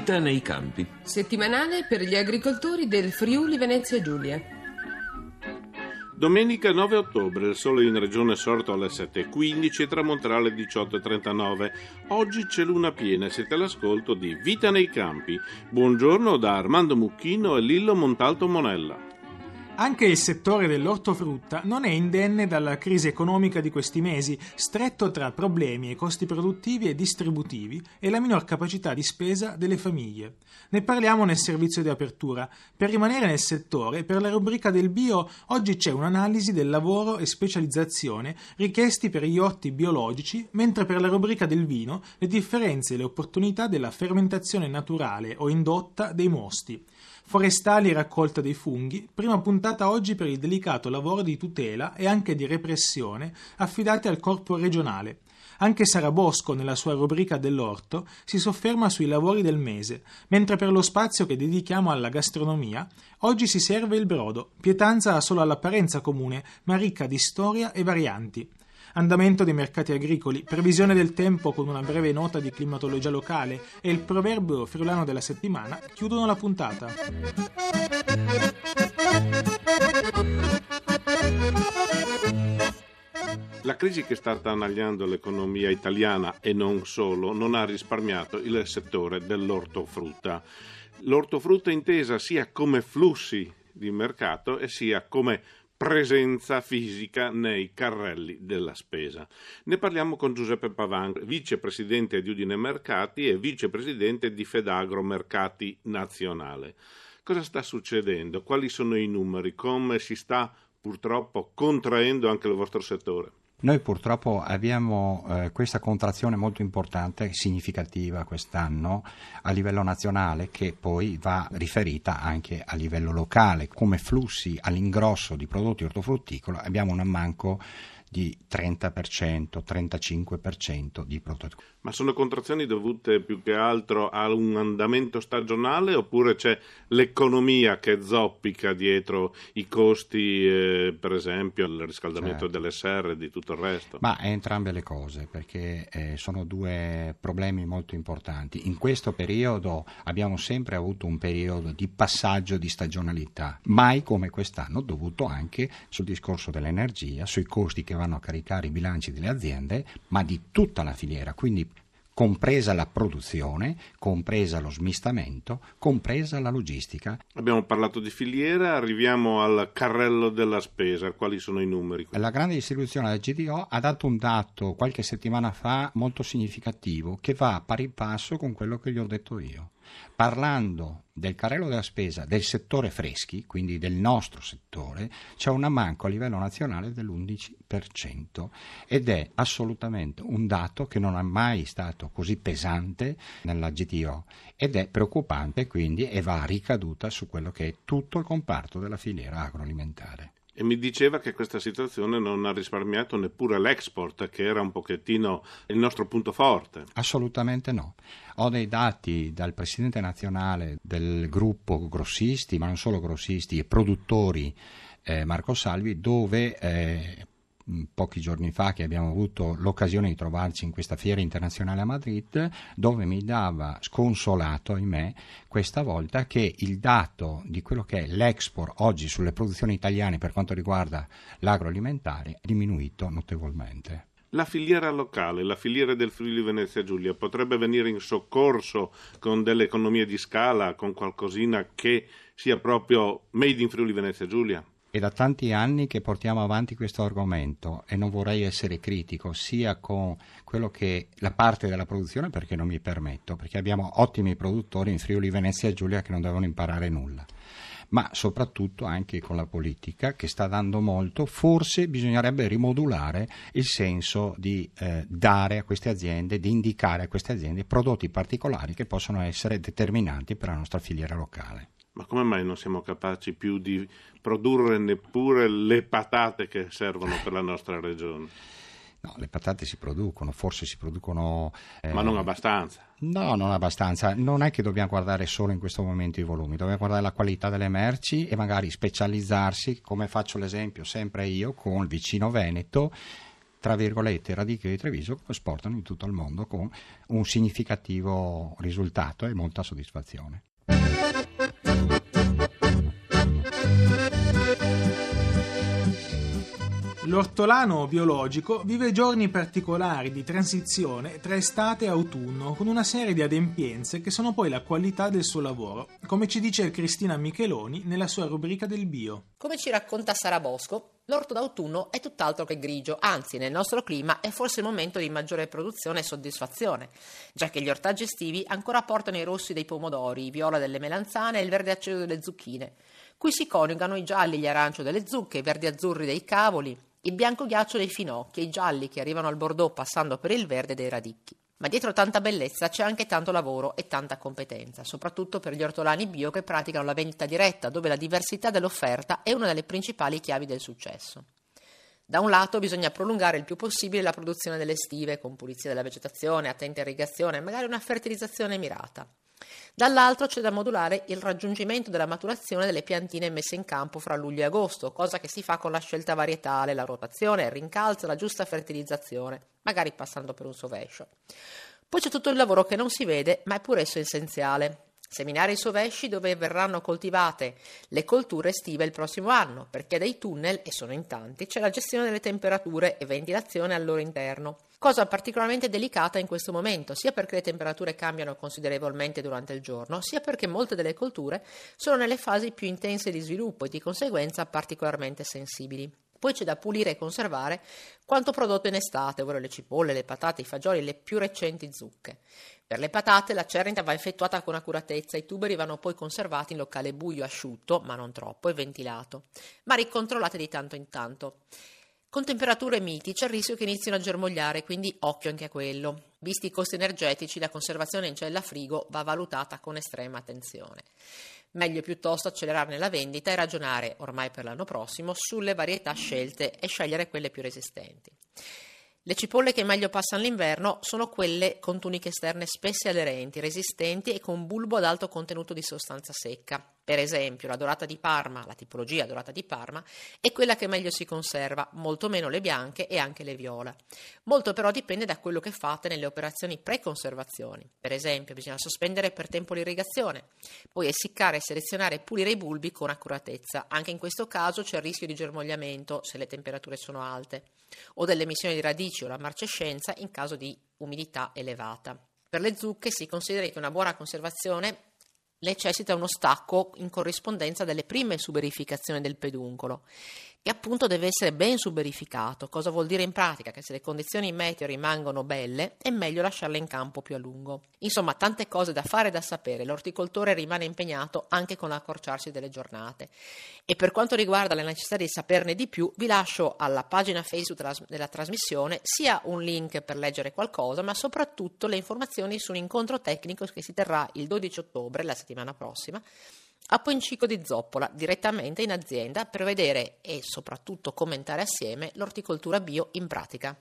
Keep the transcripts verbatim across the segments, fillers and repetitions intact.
Vita nei campi. Settimanale per gli agricoltori del Friuli Venezia Giulia. Domenica nove ottobre, il sole in regione è sorto alle sette e quindici e tramonterà alle diciotto e trentanove. Oggi c'è luna piena e siete all'ascolto di Vita nei campi. Buongiorno da Armando Mucchino e Lillo Montalto Monella. Anche il settore dell'ortofrutta non è indenne dalla crisi economica di questi mesi, stretto tra problemi e costi produttivi e distributivi e la minor capacità di spesa delle famiglie. Ne parliamo nel servizio di apertura. Per rimanere nel settore, per la rubrica del bio, oggi c'è un'analisi del lavoro e specializzazione richiesti per gli orti biologici, mentre per la rubrica del vino, le differenze e le opportunità della fermentazione naturale o indotta dei mosti. Forestali e raccolta dei funghi, prima puntata oggi per il delicato lavoro di tutela e anche di repressione affidati al corpo regionale. Anche Sara Bosco, nella sua rubrica dell'orto, si sofferma sui lavori del mese, mentre per lo spazio che dedichiamo alla gastronomia, oggi si serve il brodo, pietanza solo all'apparenza comune, ma ricca di storia e varianti. Andamento dei mercati agricoli, previsione del tempo con una breve nota di climatologia locale e il proverbio friulano della settimana chiudono la puntata. La crisi che sta attanagliando l'economia italiana e non solo non ha risparmiato il settore dell'ortofrutta. L'ortofrutta intesa sia come flussi di mercato e sia come presenza fisica nei carrelli della spesa. Ne parliamo con Giuseppe Pavan, vicepresidente di Udine Mercati e vicepresidente di Fedagro Mercati Nazionale. Cosa sta succedendo? Quali sono i numeri? Come si sta purtroppo contraendo anche il vostro settore? Noi purtroppo abbiamo eh, questa contrazione molto importante, significativa quest'anno a livello nazionale, che poi va riferita anche a livello locale. Come flussi all'ingrosso di prodotti ortofrutticoli abbiamo un ammanco di trenta per cento, trentacinque per cento di prodotti. Ma sono contrazioni dovute più che altro a un andamento stagionale oppure c'è l'economia che zoppica dietro i costi, eh, per esempio il riscaldamento certo. delle serre e di tutto il resto? Ma è entrambe le cose, perché eh, sono due problemi molto importanti. In questo periodo abbiamo sempre avuto un periodo di passaggio di stagionalità, mai come quest'anno, dovuto anche sul discorso dell'energia, sui costi che vanno a caricare i bilanci delle aziende, ma di tutta la filiera, quindi compresa la produzione, compresa lo smistamento, compresa la logistica. Abbiamo parlato di filiera, arriviamo al carrello della spesa. Quali sono i numeri? La grande distribuzione della G D O ha dato un dato qualche settimana fa molto significativo, che va a pari passo con quello che gli ho detto io. Parlando del carrello della spesa del settore freschi, quindi del nostro settore, c'è un ammanco a livello nazionale dell'undici per cento ed è assolutamente un dato che non è mai stato così pesante nella G D O ed è preoccupante, quindi, e va ricaduta su quello che è tutto il comparto della filiera agroalimentare. E mi diceva che questa situazione non ha risparmiato neppure l'export, che era un pochettino il nostro punto forte. Assolutamente no. Ho dei dati dal presidente nazionale del gruppo grossisti, ma non solo grossisti, e produttori eh, Marco Salvi, dove eh, pochi giorni fa che abbiamo avuto l'occasione di trovarci in questa fiera internazionale a Madrid, dove mi dava sconsolato, ahimè, questa volta, che il dato di quello che è l'export oggi sulle produzioni italiane per quanto riguarda l'agroalimentare è diminuito notevolmente. La filiera locale, la filiera del Friuli Venezia Giulia potrebbe venire in soccorso con delle economie di scala, con qualcosina che sia proprio made in Friuli Venezia Giulia? È da tanti anni che portiamo avanti questo argomento e non vorrei essere critico sia con quello che la parte della produzione, perché non mi permetto, perché abbiamo ottimi produttori in Friuli Venezia Giulia che non devono imparare nulla, ma soprattutto anche con la politica che sta dando molto. Forse bisognerebbe rimodulare il senso di eh, dare a queste aziende, di indicare a queste aziende prodotti particolari che possono essere determinanti per la nostra filiera locale. Ma come mai non siamo capaci più di produrre neppure le patate che servono per la nostra regione? No, le patate si producono, forse si producono... Eh, Ma non abbastanza. No, non abbastanza. Non è che dobbiamo guardare solo in questo momento i volumi, dobbiamo guardare la qualità delle merci e magari specializzarsi, come faccio l'esempio sempre io, con il vicino Veneto, tra virgolette, i radicchi di Treviso che lo esportano in tutto il mondo con un significativo risultato e molta soddisfazione. L'ortolano biologico vive giorni particolari di transizione tra estate e autunno, con una serie di adempienze che sono poi la qualità del suo lavoro, come ci dice Cristina Micheloni nella sua rubrica del bio. Come ci racconta Sara Bosco, l'orto d'autunno è tutt'altro che grigio, anzi nel nostro clima è forse il momento di maggiore produzione e soddisfazione, già che gli ortaggi estivi ancora portano i rossi dei pomodori, i viola delle melanzane e il verde acceso delle zucchine. Qui si coniugano i gialli e gli arancio delle zucche, i verdi azzurri dei cavoli, il bianco ghiaccio dei finocchi e i gialli che arrivano al bordeaux passando per il verde dei radicchi. Ma dietro tanta bellezza c'è anche tanto lavoro e tanta competenza, soprattutto per gli ortolani bio che praticano la vendita diretta, dove la diversità dell'offerta è una delle principali chiavi del successo. Da un lato bisogna prolungare il più possibile la produzione delle estive, con pulizia della vegetazione, attenta irrigazione e magari una fertilizzazione mirata. Dall'altro c'è da modulare il raggiungimento della maturazione delle piantine messe in campo fra luglio e agosto, cosa che si fa con la scelta varietale, la rotazione, il rincalzo e la giusta fertilizzazione, magari passando per un sovescio. Poi c'è tutto il lavoro che non si vede, ma è pur esso essenziale. Seminare i sovesci dove verranno coltivate le colture estive il prossimo anno, perché dai tunnel, e sono in tanti, c'è la gestione delle temperature e ventilazione al loro interno. Cosa particolarmente delicata in questo momento, sia perché le temperature cambiano considerevolmente durante il giorno, sia perché molte delle colture sono nelle fasi più intense di sviluppo e di conseguenza particolarmente sensibili. Poi c'è da pulire e conservare quanto prodotto in estate, ovvero le cipolle, le patate, i fagioli e le più recenti zucche. Per le patate la cernita va effettuata con accuratezza, i tuberi vanno poi conservati in locale buio, asciutto, ma non troppo, e ventilato, ma ricontrollate di tanto in tanto. Con temperature miti c'è il rischio che inizino a germogliare, quindi occhio anche a quello. Visti i costi energetici, la conservazione in cella frigo va valutata con estrema attenzione. Meglio piuttosto accelerarne la vendita e ragionare, ormai per l'anno prossimo, sulle varietà scelte e scegliere quelle più resistenti. Le cipolle che meglio passano l'inverno sono quelle con tuniche esterne spesse e aderenti, resistenti e con bulbo ad alto contenuto di sostanza secca. Per esempio, la dorata di Parma, la tipologia dorata di Parma, è quella che meglio si conserva, molto meno le bianche e anche le viola. Molto però dipende da quello che fate nelle operazioni pre-conservazioni. Per esempio, bisogna sospendere per tempo l'irrigazione, poi essiccare, selezionare e pulire i bulbi con accuratezza. Anche in questo caso c'è il rischio di germogliamento se le temperature sono alte, o dell'emissione di radici o la marcescenza in caso di umidità elevata. Per le zucche si consideri che una buona conservazione necessita uno stacco in corrispondenza delle prime suberificazioni del peduncolo, che appunto deve essere ben suberificato. Cosa vuol dire in pratica? Che se le condizioni meteo rimangono belle è meglio lasciarle in campo più a lungo. Insomma, tante cose da fare e da sapere. L'orticoltore rimane impegnato anche con l'accorciarsi delle giornate. E per quanto riguarda la necessità di saperne di più, vi lascio alla pagina Facebook della trasmissione sia un link per leggere qualcosa, ma soprattutto le informazioni su un incontro tecnico che si terrà il dodici ottobre, la settimana prossima, a Poncico di Zoppola, direttamente in azienda, per vedere e soprattutto commentare assieme l'orticoltura bio in pratica.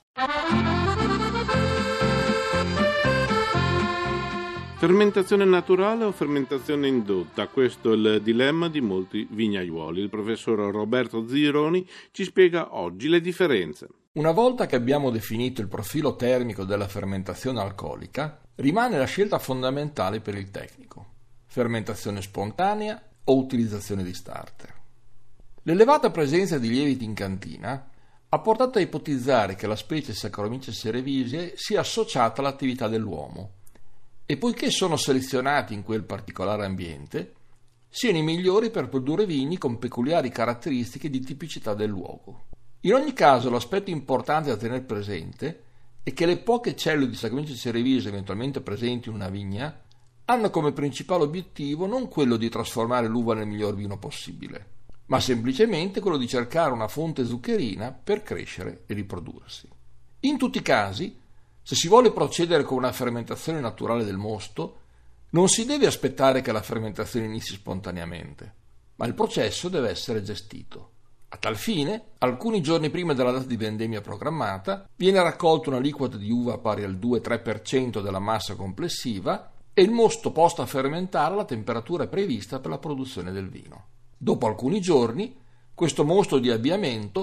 Fermentazione naturale o fermentazione indotta? Questo è il dilemma di molti vignaiuoli. Il professor Roberto Zironi ci spiega oggi le differenze. Una volta che abbiamo definito il profilo termico della fermentazione alcolica, rimane la scelta fondamentale per il tecnico: fermentazione spontanea o utilizzazione di starter. L'elevata presenza di lieviti in cantina ha portato a ipotizzare che la specie Saccharomyces cerevisiae sia associata all'attività dell'uomo e, poiché sono selezionati in quel particolare ambiente, siano i migliori per produrre vini con peculiari caratteristiche di tipicità del luogo. In ogni caso, l'aspetto importante da tenere presente è che le poche cellule di Saccharomyces cerevisiae eventualmente presenti in una vigna hanno come principale obiettivo non quello di trasformare l'uva nel miglior vino possibile, ma semplicemente quello di cercare una fonte zuccherina per crescere e riprodursi. In tutti i casi, se si vuole procedere con una fermentazione naturale del mosto, non si deve aspettare che la fermentazione inizi spontaneamente, ma il processo deve essere gestito. A tal fine, alcuni giorni prima della data di vendemmia programmata, viene raccolta un'aliquota di uva pari al due tre per cento della massa complessiva e il mosto posto a fermentare alla temperatura prevista per la produzione del vino. Dopo alcuni giorni, questo mosto di avviamento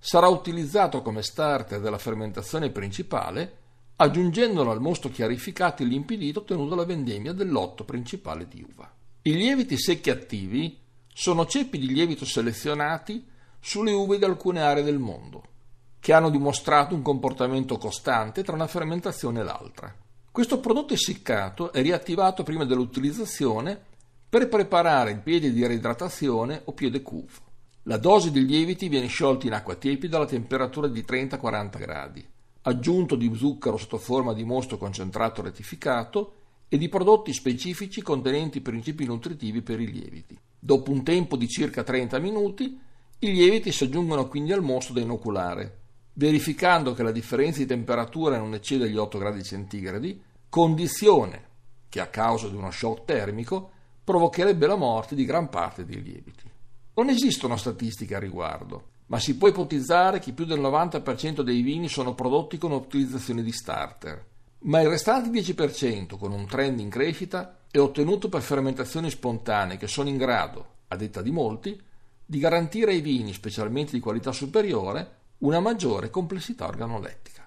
sarà utilizzato come starter della fermentazione principale, aggiungendolo al mosto chiarificato e limpidito ottenuto dalla vendemmia del lotto principale di uva. I lieviti secchi attivi sono ceppi di lievito selezionati sulle uve di alcune aree del mondo, che hanno dimostrato un comportamento costante tra una fermentazione e l'altra. Questo prodotto essiccato è riattivato prima dell'utilizzazione per preparare il piede di reidratazione o piede cuve. La dose di lieviti viene sciolta in acqua tiepida alla temperatura di trenta quaranta gradi, aggiunto di zucchero sotto forma di mosto concentrato rettificato e di prodotti specifici contenenti principi nutritivi per i lieviti. Dopo un tempo di circa trenta minuti, i lieviti si aggiungono quindi al mosto da inoculare, verificando che la differenza di temperatura non eccede gli otto gradi centigradi, condizione che a causa di uno shock termico provocherebbe la morte di gran parte dei lieviti. Non esistono statistiche a riguardo, ma si può ipotizzare che più del novanta per cento dei vini sono prodotti con utilizzazione di starter, ma il restante dieci per cento, con un trend in crescita, è ottenuto per fermentazioni spontanee che sono in grado, a detta di molti, di garantire ai vini, specialmente di qualità superiore, una maggiore complessità organolettica.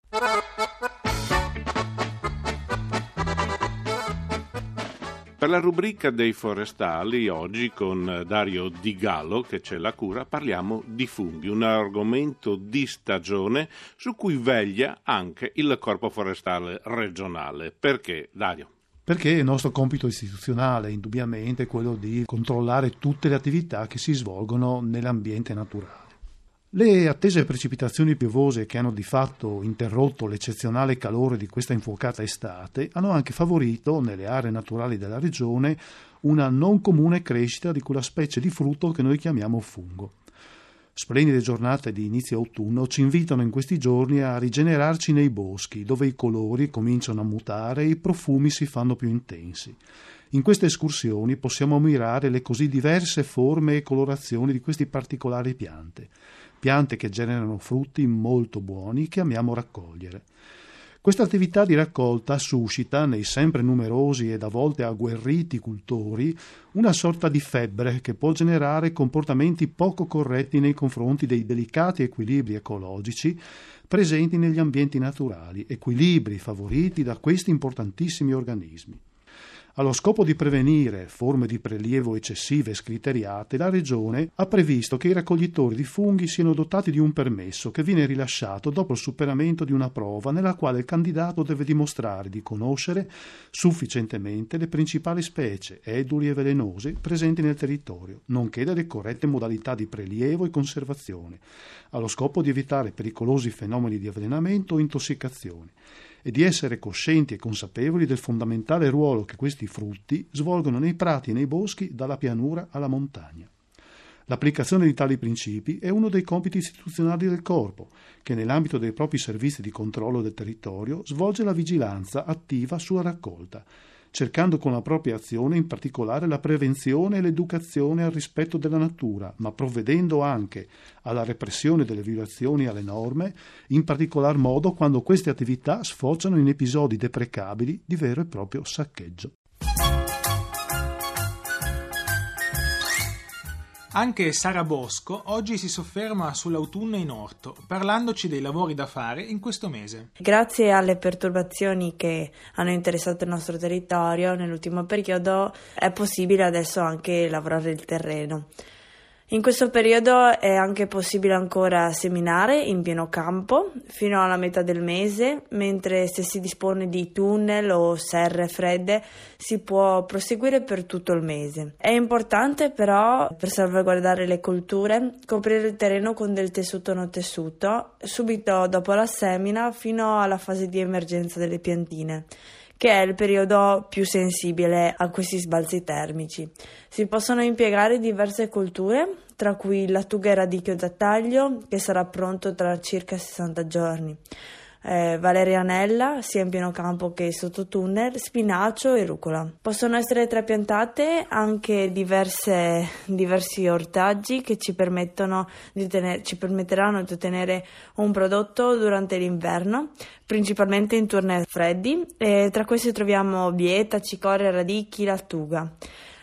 Per la rubrica dei forestali, oggi con Dario Di Gallo, che c'è la cura, parliamo di funghi, un argomento di stagione su cui veglia anche il Corpo Forestale regionale. Perché, Dario? Perché il nostro compito istituzionale indubbiamente è quello di controllare tutte le attività che si svolgono nell'ambiente naturale. Le attese precipitazioni piovose che hanno di fatto interrotto l'eccezionale calore di questa infuocata estate hanno anche favorito nelle aree naturali della regione una non comune crescita di quella specie di frutto che noi chiamiamo fungo. Splendide giornate di inizio autunno ci invitano in questi giorni a rigenerarci nei boschi, dove i colori cominciano a mutare e i profumi si fanno più intensi. In queste escursioni possiamo ammirare le così diverse forme e colorazioni di queste particolari piante, piante che generano frutti molto buoni che amiamo raccogliere. Questa attività di raccolta suscita nei sempre numerosi ed a volte agguerriti cultori una sorta di febbre che può generare comportamenti poco corretti nei confronti dei delicati equilibri ecologici presenti negli ambienti naturali, equilibri favoriti da questi importantissimi organismi. Allo scopo di prevenire forme di prelievo eccessive e scriteriate, la Regione ha previsto che i raccoglitori di funghi siano dotati di un permesso che viene rilasciato dopo il superamento di una prova nella quale il candidato deve dimostrare di conoscere sufficientemente le principali specie eduli e velenose presenti nel territorio, nonché delle corrette modalità di prelievo e conservazione, allo scopo di evitare pericolosi fenomeni di avvelenamento o intossicazione, e di essere coscienti e consapevoli del fondamentale ruolo che questi frutti svolgono nei prati e nei boschi dalla pianura alla montagna. L'applicazione di tali principi è uno dei compiti istituzionali del Corpo, che nell'ambito dei propri servizi di controllo del territorio svolge la vigilanza attiva sulla raccolta, cercando con la propria azione in particolare la prevenzione e l'educazione al rispetto della natura, ma provvedendo anche alla repressione delle violazioni alle norme, in particolar modo quando queste attività sfociano in episodi deprecabili di vero e proprio saccheggio. Anche Sara Bosco oggi si sofferma sull'autunno in orto, parlandoci dei lavori da fare in questo mese. Grazie alle perturbazioni che hanno interessato il nostro territorio nell'ultimo periodo è possibile adesso anche lavorare il terreno. In questo periodo è anche possibile ancora seminare in pieno campo fino alla metà del mese, mentre se si dispone di tunnel o serre fredde si può proseguire per tutto il mese. È importante però, per salvaguardare le colture, coprire il terreno con del tessuto non tessuto subito dopo la semina fino alla fase di emergenza delle piantine, che è il periodo più sensibile a questi sbalzi termici. Si possono impiegare diverse colture, tra cui il lattuga e radicchio da taglio, che sarà pronto tra circa sessanta giorni, eh, valerianella, sia in pieno campo che sotto tunnel, spinacio e rucola. Possono essere trapiantate anche diverse, diversi ortaggi che ci, permettono di tener, ci permetteranno di ottenere un prodotto durante l'inverno, principalmente in turni freddi, e tra questi troviamo bieta, cicoria, radicchi, lattuga.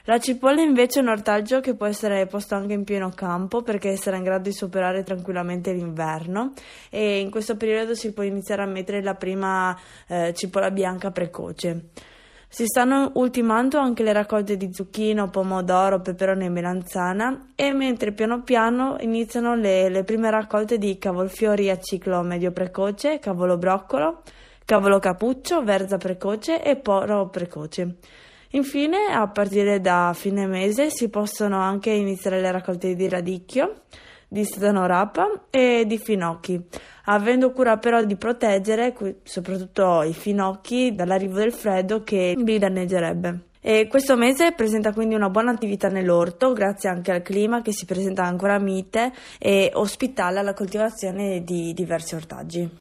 La cipolla invece è un ortaggio che può essere posto anche in pieno campo perché sarà in grado di superare tranquillamente l'inverno, e in questo periodo si può iniziare a mettere la prima eh, cipolla bianca precoce. Si stanno ultimando anche le raccolte di zucchino, pomodoro, peperone e melanzana, e mentre piano piano iniziano le, le prime raccolte di cavolfiori a ciclo medio precoce, cavolo broccolo, cavolo cappuccio, verza precoce e poro precoce. Infine, a partire da fine mese si possono anche iniziare le raccolte di radicchio, di sedano rapa e di finocchi, avendo cura però di proteggere soprattutto i finocchi dall'arrivo del freddo che li danneggerebbe. E questo mese presenta quindi una buona attività nell'orto, grazie anche al clima che si presenta ancora mite e ospitale alla coltivazione di diversi ortaggi.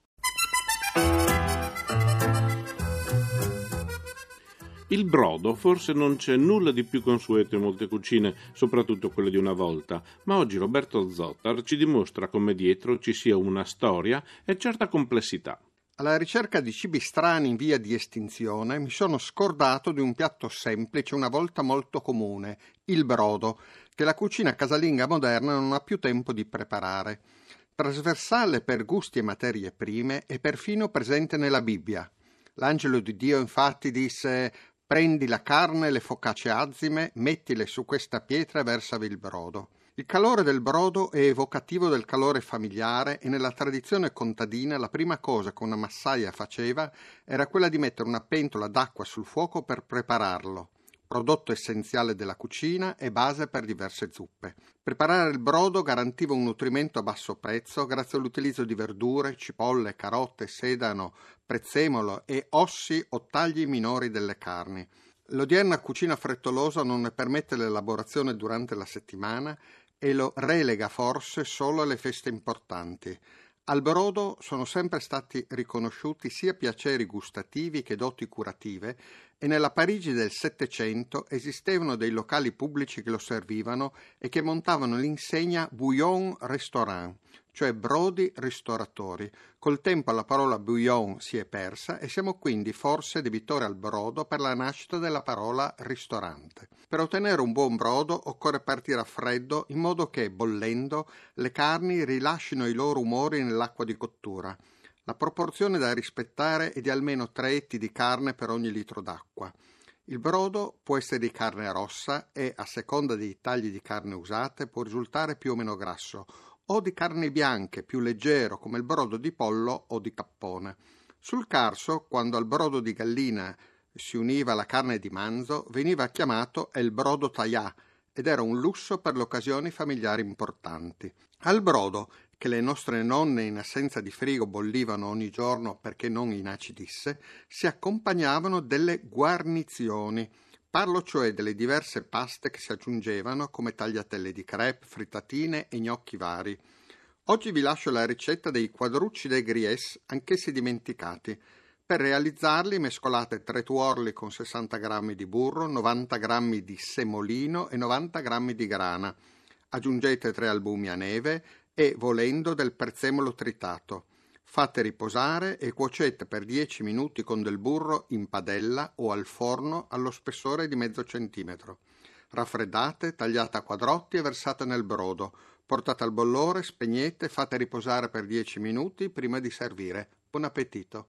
Il brodo forse non c'è nulla di più consueto in molte cucine, soprattutto quelle di una volta, ma oggi Roberto Zottar ci dimostra come dietro ci sia una storia e certa complessità. Alla ricerca di cibi strani in via di estinzione mi sono scordato di un piatto semplice, una volta molto comune, il brodo, che la cucina casalinga moderna non ha più tempo di preparare. Trasversale per gusti e materie prime e perfino presente nella Bibbia. L'angelo di Dio infatti disse: «Prendi la carne e le focacce azime, mettile su questa pietra e versavi il brodo». Il calore del brodo è evocativo del calore familiare e nella tradizione contadina la prima cosa che una massaia faceva era quella di mettere una pentola d'acqua sul fuoco per prepararlo, prodotto essenziale della cucina e base per diverse zuppe. Preparare il brodo garantiva un nutrimento a basso prezzo grazie all'utilizzo di verdure, cipolle, carote, sedano, prezzemolo e ossi o tagli minori delle carni. L'odierna cucina frettolosa non ne permette l'elaborazione durante la settimana e lo relega forse solo alle feste importanti. Al brodo sono sempre stati riconosciuti sia piaceri gustativi che doti curative, e nella Parigi del Settecento esistevano dei locali pubblici che lo servivano e che montavano l'insegna Bouillon Restaurant, cioè brodi ristoratori. Col tempo la parola bouillon si è persa e siamo quindi forse debitori al brodo per la nascita della parola ristorante. Per ottenere un buon brodo occorre partire a freddo in modo che, bollendo, le carni rilascino i loro umori nell'acqua di cottura. La proporzione da rispettare è di almeno tre etti di carne per ogni litro d'acqua. Il brodo può essere di carne rossa e, a seconda dei tagli di carne usate, può risultare più o meno grasso, o di carni bianche, più leggero, come il brodo di pollo o di cappone. Sul Carso, quando al brodo di gallina si univa la carne di manzo, veniva chiamato el brodo taillà ed era un lusso per le occasioni familiari importanti. Al brodo, che le nostre nonne in assenza di frigo bollivano ogni giorno perché non inacidisse, si accompagnavano delle guarnizioni. Parlo cioè delle diverse paste che si aggiungevano come tagliatelle di crepe, frittatine e gnocchi vari. Oggi vi lascio la ricetta dei quadrucci dei Gries, anch'essi dimenticati. Per realizzarli mescolate tre tuorli con sessanta grammi di burro, novanta grammi di semolino e novanta grammi di grana. Aggiungete tre albumi a neve e, volendo, del prezzemolo tritato. Fate riposare e cuocete per dieci minuti con del burro in padella o al forno allo spessore di mezzo centimetro. Raffreddate, tagliate a quadrotti e versate nel brodo. Portate al bollore, spegnete, fate riposare per dieci minuti prima di servire. Buon appetito!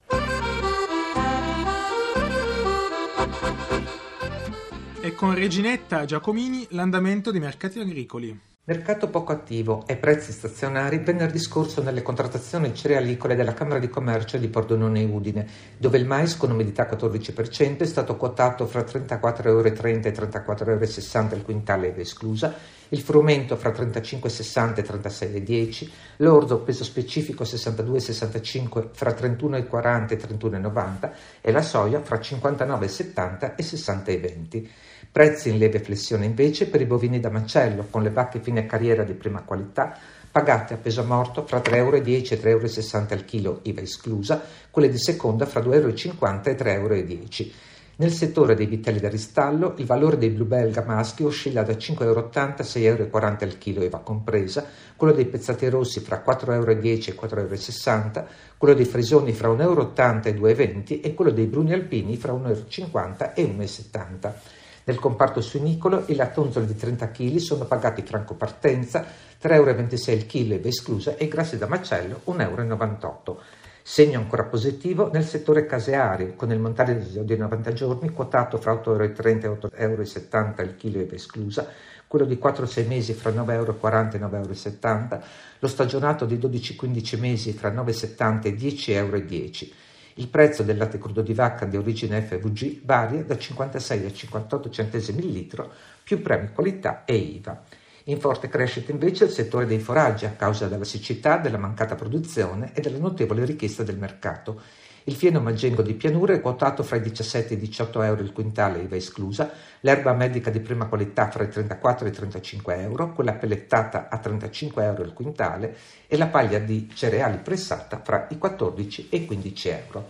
E con Reginetta Giacomini l'andamento dei mercati agricoli. Mercato poco attivo e prezzi stazionari venerdì scorso nelle contrattazioni cerealicole della Camera di Commercio di Pordenone e Udine, dove il mais con umidità quattordici per cento è stato quotato fra trentaquattro virgola trenta euro e trentaquattro virgola sessanta euro il quintale iva esclusa, il frumento fra trentacinque virgola sessanta e trentasei virgola dieci, l'orzo peso specifico sessantadue virgola sessantacinque fra trentuno virgola quaranta e trentuno virgola novanta e la soia fra cinquantanove virgola settanta e sessanta virgola venti. Prezzi in lieve flessione invece per i bovini da macello, con le vacche fine carriera di prima qualità, pagate a peso morto fra tre virgola dieci euro e tre virgola sessanta euro al chilo iva esclusa, quelle di seconda fra due virgola cinquanta euro e tre virgola dieci euro. Nel settore dei vitelli da ristallo, il valore dei blu belga maschi oscilla da cinque virgola ottanta euro a sei virgola quaranta euro al chilo iva compresa, quello dei pezzati rossi fra quattro virgola dieci euro e quattro virgola sessanta euro, quello dei frisoni fra uno virgola ottanta euro e due virgola venti euro e quello dei bruni alpini fra uno virgola cinquanta euro e uno virgola settanta euro. Nel comparto suinicolo i lattonzoli di trenta chilogrammi sono pagati franco partenza tre euro e ventisei il chilo I V A esclusa e i grassi da macello un euro e novantotto. Segno ancora positivo nel settore caseario, con il montare di novanta giorni quotato fra otto euro e trenta e otto euro e settanta il chilo I V A esclusa, quello di quattro sei mesi fra nove euro e quaranta e nove euro e settanta, lo stagionato di dodici quindici mesi fra nove euro e settanta e dieci euro e dieci. Il prezzo del latte crudo di vacca di origine F V G varia da cinquantasei a cinquantotto centesimi il litro, più premi qualità e I V A. In forte crescita invece il settore dei foraggi a causa della siccità, della mancata produzione e della notevole richiesta del mercato. Il fieno maggengo di pianura è quotato fra i diciassette e i diciotto euro il quintale I V A esclusa, l'erba medica di prima qualità fra i trentaquattro e i trentacinque euro, quella pellettata a trentacinque euro il quintale e la paglia di cereali pressata fra i quattordici e i quindici euro.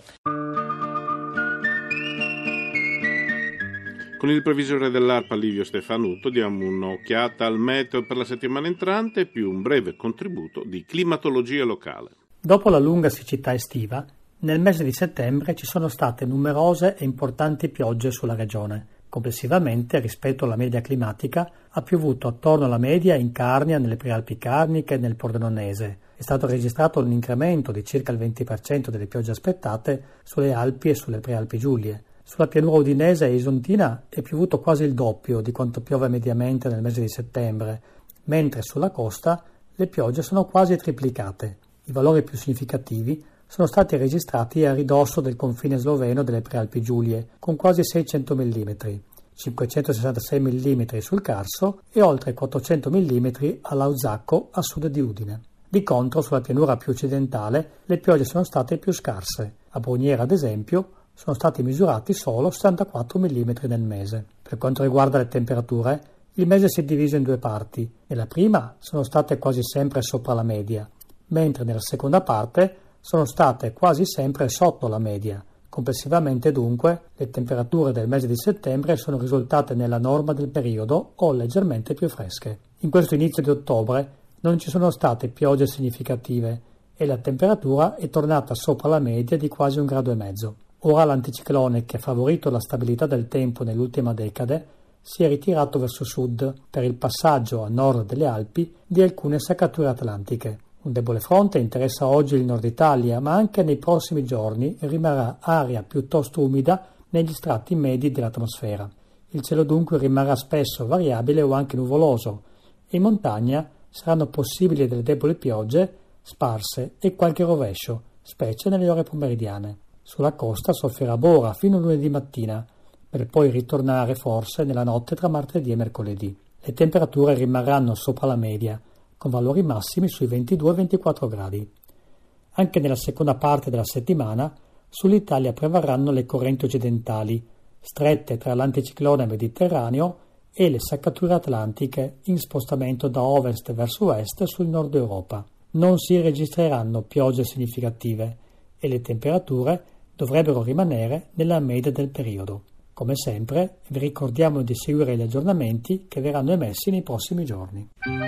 Con il previsore dell'ARPA Livio Stefanuto diamo un'occhiata al meteo per la settimana entrante più un breve contributo di climatologia locale. Dopo la lunga siccità estiva, nel mese di settembre ci sono state numerose e importanti piogge sulla regione. Complessivamente, rispetto alla media climatica, ha piovuto attorno alla media in Carnia, nelle Prealpi Carniche e nel Pordenonese. È stato registrato un incremento di circa il venti per cento delle piogge aspettate sulle Alpi e sulle Prealpi Giulie. Sulla pianura udinese e isontina è piovuto quasi il doppio di quanto piove mediamente nel mese di settembre, mentre sulla costa le piogge sono quasi triplicate. I valori più significativi sono stati registrati a ridosso del confine sloveno delle Prealpi Giulie, con quasi seicento millimetri, cinquecentosessantasei millimetri sul Carso e oltre quattrocento millimetri all'Auzacco a sud di Udine. Di contro, sulla pianura più occidentale le piogge sono state più scarse. A Bruniera, ad esempio, sono stati misurati solo sessantaquattro millimetri nel mese. Per quanto riguarda le temperature, il mese si è diviso in due parti. Nella prima sono state quasi sempre sopra la media, mentre nella seconda parte sono state quasi sempre sotto la media. Complessivamente, dunque, le temperature del mese di settembre sono risultate nella norma del periodo o leggermente più fresche. In questo inizio di ottobre non ci sono state piogge significative e la temperatura è tornata sopra la media di quasi un grado e mezzo. Ora l'anticiclone, che ha favorito la stabilità del tempo nell'ultima decade, si è ritirato verso sud per il passaggio a nord delle Alpi di alcune saccature atlantiche. Un debole fronte interessa oggi il nord Italia, ma anche nei prossimi giorni rimarrà aria piuttosto umida negli strati medi dell'atmosfera. Il cielo dunque rimarrà spesso variabile o anche nuvoloso e in montagna saranno possibili delle deboli piogge sparse e qualche rovescio, specie nelle ore pomeridiane. Sulla costa soffierà bora fino a lunedì mattina, per poi ritornare forse nella notte tra martedì e mercoledì. Le temperature rimarranno sopra la media, con valori massimi sui ventidue ventiquattro gradi. Anche nella seconda parte della settimana sull'Italia prevarranno le correnti occidentali, strette tra l'anticiclone mediterraneo e le saccature atlantiche in spostamento da ovest verso est sul nord Europa. Non si registreranno piogge significative e le temperature dovrebbero rimanere nella media del periodo. Come sempre, vi ricordiamo di seguire gli aggiornamenti che verranno emessi nei prossimi giorni.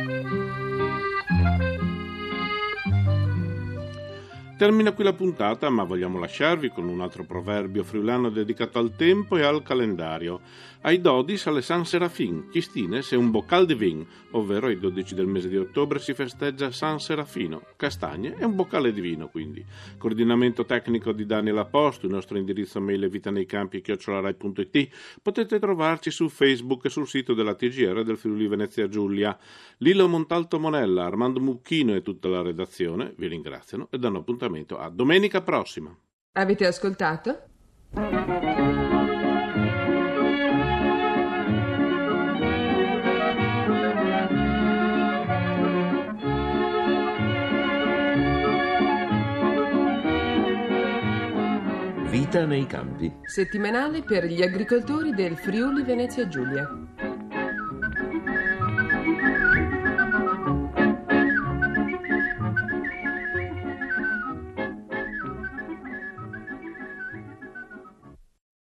Termina qui la puntata, ma vogliamo lasciarvi con un altro proverbio friulano dedicato al tempo e al calendario. Ai dodis alle San Serafin, chistines e un bocal di vin, ovvero ai dodici del mese di ottobre si festeggia San Serafino, castagne e un boccale di vino quindi. Coordinamento tecnico di Daniel Aposto, il nostro indirizzo mail è vitanei-campi chiocciola rai punto it. Potete trovarci su Facebook e sul sito della T G R del Friuli Venezia Giulia. Lilo Montalto Monella, Armando Mucchino e tutta la redazione vi ringraziano e danno appuntamento a domenica prossima. Avete ascoltato? Vita nei campi. Settimanale per gli agricoltori del Friuli Venezia Giulia.